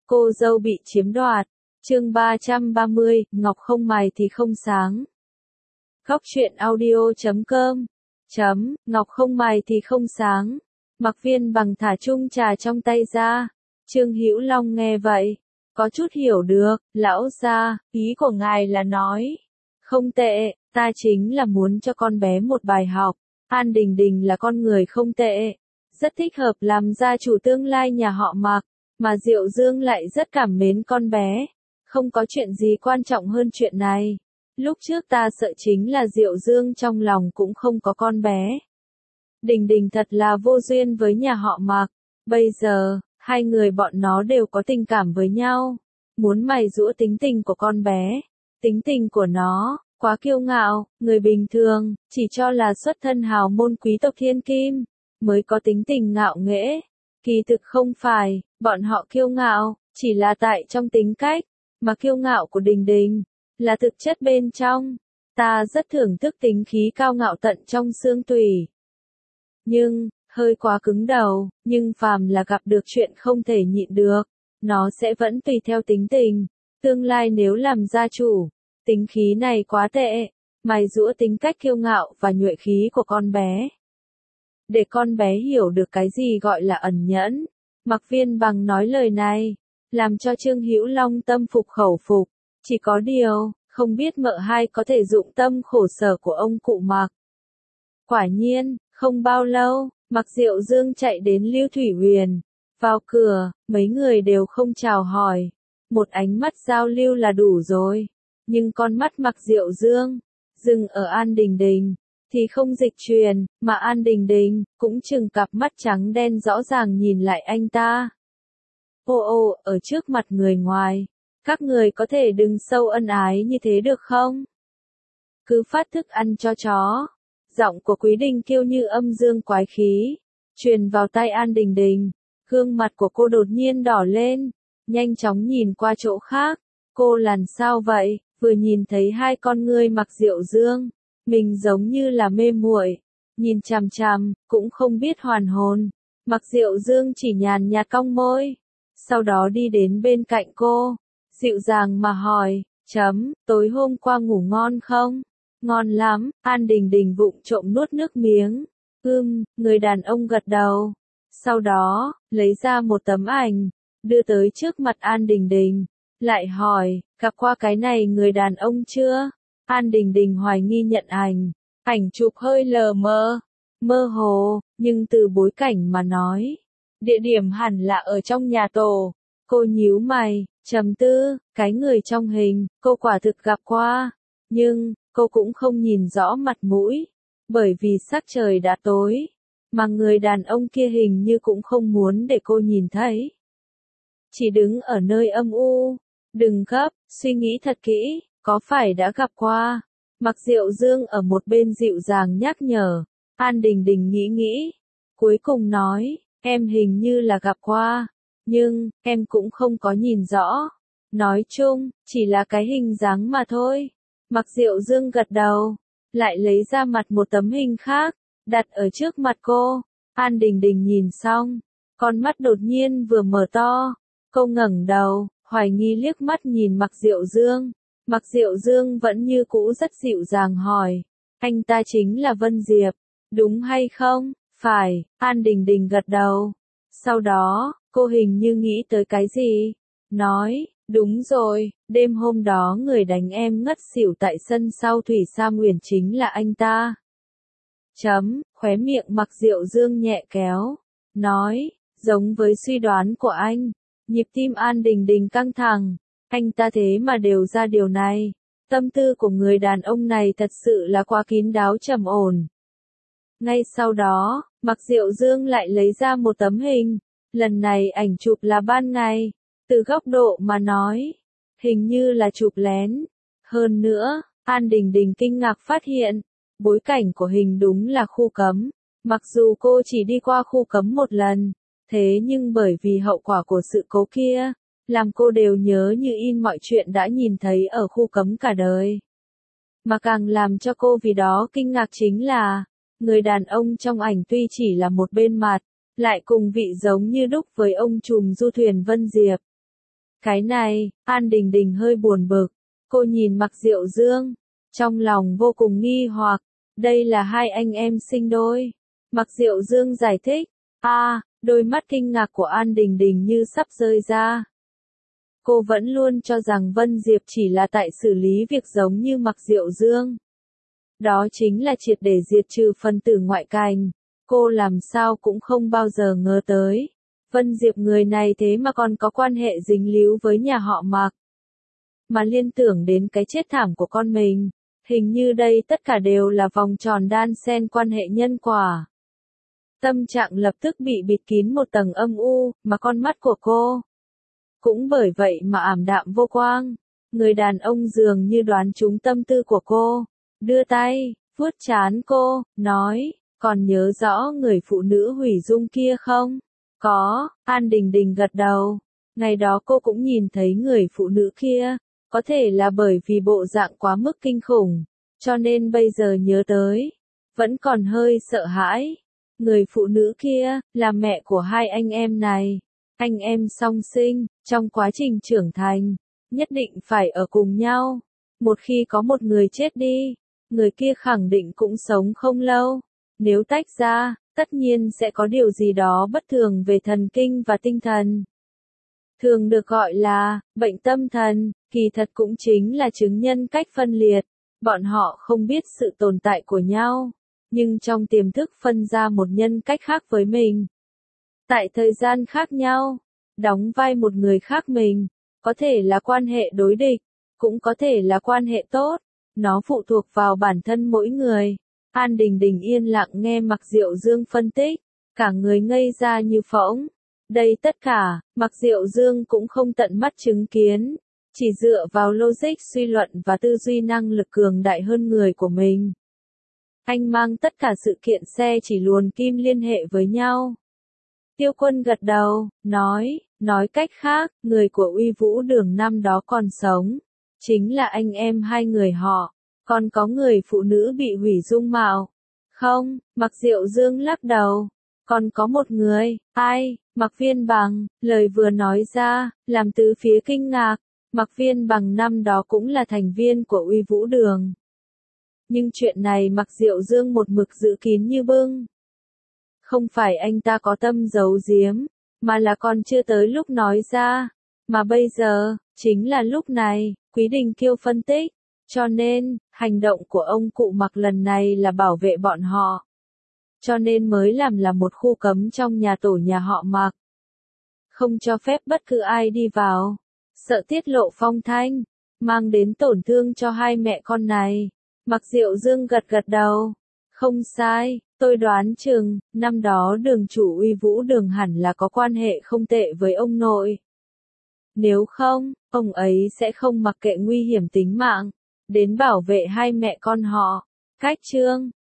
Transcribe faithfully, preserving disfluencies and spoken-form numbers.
cô dâu bị chiếm đoạt. Chương ba trăm ba mươi, ngọc không mài thì không sáng. Góc truyện audio chấm com chấm, ngọc không mài thì không sáng. Mặc Viên Bằng thả chung trà trong tay ra. Trương Hữu Long nghe vậy, có chút hiểu được, lão gia, ý của ngài là nói. Không tệ, ta chính là muốn cho con bé một bài học. An Đình Đình là con người không tệ, rất thích hợp làm gia chủ tương lai nhà họ Mạc, mà Diệu Dương lại rất cảm mến con bé. Không có chuyện gì quan trọng hơn chuyện này. Lúc trước ta sợ chính là Diệu Dương trong lòng cũng không có con bé. Đình Đình thật là vô duyên với nhà họ Mạc. Bây giờ, hai người bọn nó đều có tình cảm với nhau. Muốn mày giũa tính tình của con bé. Tính tình của nó, quá kiêu ngạo, người bình thường, chỉ cho là xuất thân hào môn quý tộc thiên kim, mới có tính tình ngạo nghễ. Kỳ thực không phải, bọn họ kiêu ngạo, chỉ là tại trong tính cách, mà kiêu ngạo của Đình Đình, là thực chất bên trong. Ta rất thưởng thức tính khí cao ngạo tận trong xương tủy. Nhưng, hơi quá cứng đầu, nhưng phàm là gặp được chuyện không thể nhịn được, nó sẽ vẫn tùy theo tính tình. Tương lai nếu làm gia chủ, tính khí này quá tệ, mày giũa tính cách kiêu ngạo và nhuệ khí của con bé. Để con bé hiểu được cái gì gọi là ẩn nhẫn, Mặc Viên Bằng nói lời này, làm cho Trương Hữu Long tâm phục khẩu phục. Chỉ có điều, không biết mợ hai có thể dụng tâm khổ sở của ông cụ Mạc. Quả nhiên, không bao lâu, Mạc Diệu Dương chạy đến Lưu Thủy Huyền. Vào cửa, mấy người đều không chào hỏi. Một ánh mắt giao lưu là đủ rồi. Nhưng con mắt Mạc Diệu Dương, dừng ở An Đình Đình, thì không dịch truyền, mà An Đình Đình, cũng chừng cặp mắt trắng đen rõ ràng nhìn lại anh ta. Ô ô, ở trước mặt người ngoài, các người có thể đừng sâu ân ái như thế được không? Cứ phát thức ăn cho chó. Giọng của Quý Đình Kiêu như âm dương quái khí, truyền vào tai An Đình Đình. Gương mặt của cô đột nhiên đỏ lên, nhanh chóng nhìn qua chỗ khác. Cô làm sao vậy? Vừa nhìn thấy hai con ngươi Mạc Diệu Dương, mình giống như là mê muội, nhìn chằm chằm, cũng không biết hoàn hồn. Mạc Diệu Dương chỉ nhàn nhạt cong môi, sau đó đi đến bên cạnh cô, dịu dàng mà hỏi, chấm, tối hôm qua ngủ ngon không? Ngon lắm. An Đình Đình vụng trộm nuốt nước miếng. Ưm, người đàn ông gật đầu. Sau đó, lấy ra một tấm ảnh, đưa tới trước mặt An Đình Đình. Lại hỏi, gặp qua cái này người đàn ông chưa? An Đình Đình hoài nghi nhận ảnh. Ảnh chụp hơi lờ mờ, mơ hồ, nhưng từ bối cảnh mà nói, địa điểm hẳn là ở trong nhà tổ. Cô nhíu mày, trầm tư, cái người trong hình, cô quả thực gặp qua. Nhưng, cô cũng không nhìn rõ mặt mũi, bởi vì sắc trời đã tối, mà người đàn ông kia hình như cũng không muốn để cô nhìn thấy. Chỉ đứng ở nơi âm u, đừng gấp, suy nghĩ thật kỹ, có phải đã gặp qua? Mạc Diệu Dương ở một bên dịu dàng nhắc nhở. An Đình Đình nghĩ nghĩ, cuối cùng nói, em hình như là gặp qua, nhưng, em cũng không có nhìn rõ. Nói chung, chỉ là cái hình dáng mà thôi. Mạc Diệu Dương gật đầu, lại lấy ra mặt một tấm hình khác, đặt ở trước mặt cô. An Đình Đình nhìn xong, con mắt đột nhiên vừa mở to, cô ngẩng đầu, hoài nghi liếc mắt nhìn Mạc Diệu Dương. Mạc Diệu Dương vẫn như cũ rất dịu dàng hỏi, anh ta chính là Vân Diệp, đúng hay không? Phải. An Đình Đình gật đầu. Sau đó, cô hình như nghĩ tới cái gì, nói, đúng rồi, đêm hôm đó người đánh em ngất xỉu tại sân sau Thủy Sa Nguyền chính là anh ta. Chấm, khóe miệng Mạc Diệu Dương nhẹ kéo, nói, giống với suy đoán của anh. Nhịp tim An Đình Đình căng thẳng, anh ta thế mà đều ra điều này. Tâm tư của người đàn ông này thật sự là quá kín đáo trầm ổn. Ngay sau đó, Mạc Diệu Dương lại lấy ra một tấm hình, lần này ảnh chụp là ban ngày. Từ góc độ mà nói, hình như là chụp lén. Hơn nữa, An Đình Đình kinh ngạc phát hiện, bối cảnh của hình đúng là khu cấm. Mặc dù cô chỉ đi qua khu cấm một lần, thế nhưng bởi vì hậu quả của sự cố kia, làm cô đều nhớ như in mọi chuyện đã nhìn thấy ở khu cấm cả đời. Mà càng làm cho cô vì đó kinh ngạc chính là, người đàn ông trong ảnh tuy chỉ là một bên mặt, lại cùng vị giống như đúc với ông trùm du thuyền Vân Diệp. Cái này, An Đình Đình hơi buồn bực. Cô nhìn Mạc Diệu Dương, trong lòng vô cùng nghi hoặc, đây là hai anh em sinh đôi. Mạc Diệu Dương giải thích, a, à, đôi mắt kinh ngạc của An Đình Đình như sắp rơi ra. Cô vẫn luôn cho rằng Vân Diệp chỉ là tại xử lý việc giống như Mạc Diệu Dương. Đó chính là triệt để diệt trừ phân tử ngoại cảnh. Cô làm sao cũng không bao giờ ngờ tới. Vân Diệp người này thế mà còn có quan hệ dính líu với nhà họ Mạc. Mà liên tưởng đến cái chết thảm của con mình. Hình như đây tất cả đều là vòng tròn đan xen quan hệ nhân quả. Tâm trạng lập tức bị bịt kín một tầng âm u, mà con mắt của cô cũng bởi vậy mà ảm đạm vô quang. Người đàn ông dường như đoán trúng tâm tư của cô, đưa tay, vuốt trán cô, nói, còn nhớ rõ người phụ nữ hủy dung kia không? Có, An Đình Đình gật đầu. Ngày đó cô cũng nhìn thấy người phụ nữ kia, có thể là bởi vì bộ dạng quá mức kinh khủng, cho nên bây giờ nhớ tới, vẫn còn hơi sợ hãi. Người phụ nữ kia, là mẹ của hai anh em này. Anh em song sinh, trong quá trình trưởng thành, nhất định phải ở cùng nhau. Một khi có một người chết đi, người kia khẳng định cũng sống không lâu. Nếu tách ra, tất nhiên sẽ có điều gì đó bất thường về thần kinh và tinh thần. Thường được gọi là bệnh tâm thần, kỳ thật cũng chính là chứng nhân cách phân liệt. Bọn họ không biết sự tồn tại của nhau, nhưng trong tiềm thức phân ra một nhân cách khác với mình. Tại thời gian khác nhau, đóng vai một người khác mình, có thể là quan hệ đối địch, cũng có thể là quan hệ tốt, nó phụ thuộc vào bản thân mỗi người. An Đình Đình yên lặng nghe Mạc Diệu Dương phân tích, cả người ngây ra như phỗng. Đây tất cả, Mạc Diệu Dương cũng không tận mắt chứng kiến, chỉ dựa vào logic suy luận và tư duy năng lực cường đại hơn người của mình. Anh mang tất cả sự kiện xe chỉ luồn kim liên hệ với nhau. Tiêu Quân gật đầu, nói, nói cách khác, người của Uy Vũ Đường năm đó còn sống. Chính là anh em hai người họ, còn có người phụ nữ bị hủy dung mạo. Không, Mạc Diệu Dương lắc đầu. Còn có một người, ai, Mạc Viên Bằng, lời vừa nói ra, làm tứ phía kinh ngạc. Mạc Viên Bằng năm đó cũng là thành viên của Uy Vũ Đường. Nhưng chuyện này Mạc Diệu Dương một mực giữ kín như bưng. Không phải anh ta có tâm giấu giếm, mà là còn chưa tới lúc nói ra. Mà bây giờ, chính là lúc này, Quý Đình Kiêu phân tích. Cho nên, hành động của ông cụ Mạc lần này là bảo vệ bọn họ. Cho nên mới làm là một khu cấm trong nhà tổ nhà họ Mạc. Không cho phép bất cứ ai đi vào. Sợ tiết lộ phong thanh, mang đến tổn thương cho hai mẹ con này. Mạc Diệu Dương gật gật đầu. Không sai, tôi đoán chừng, năm đó đường chủ Uy Vũ Đường hẳn là có quan hệ không tệ với ông nội. Nếu không, ông ấy sẽ không mặc kệ nguy hiểm tính mạng, đến bảo vệ hai mẹ con họ. Cách chương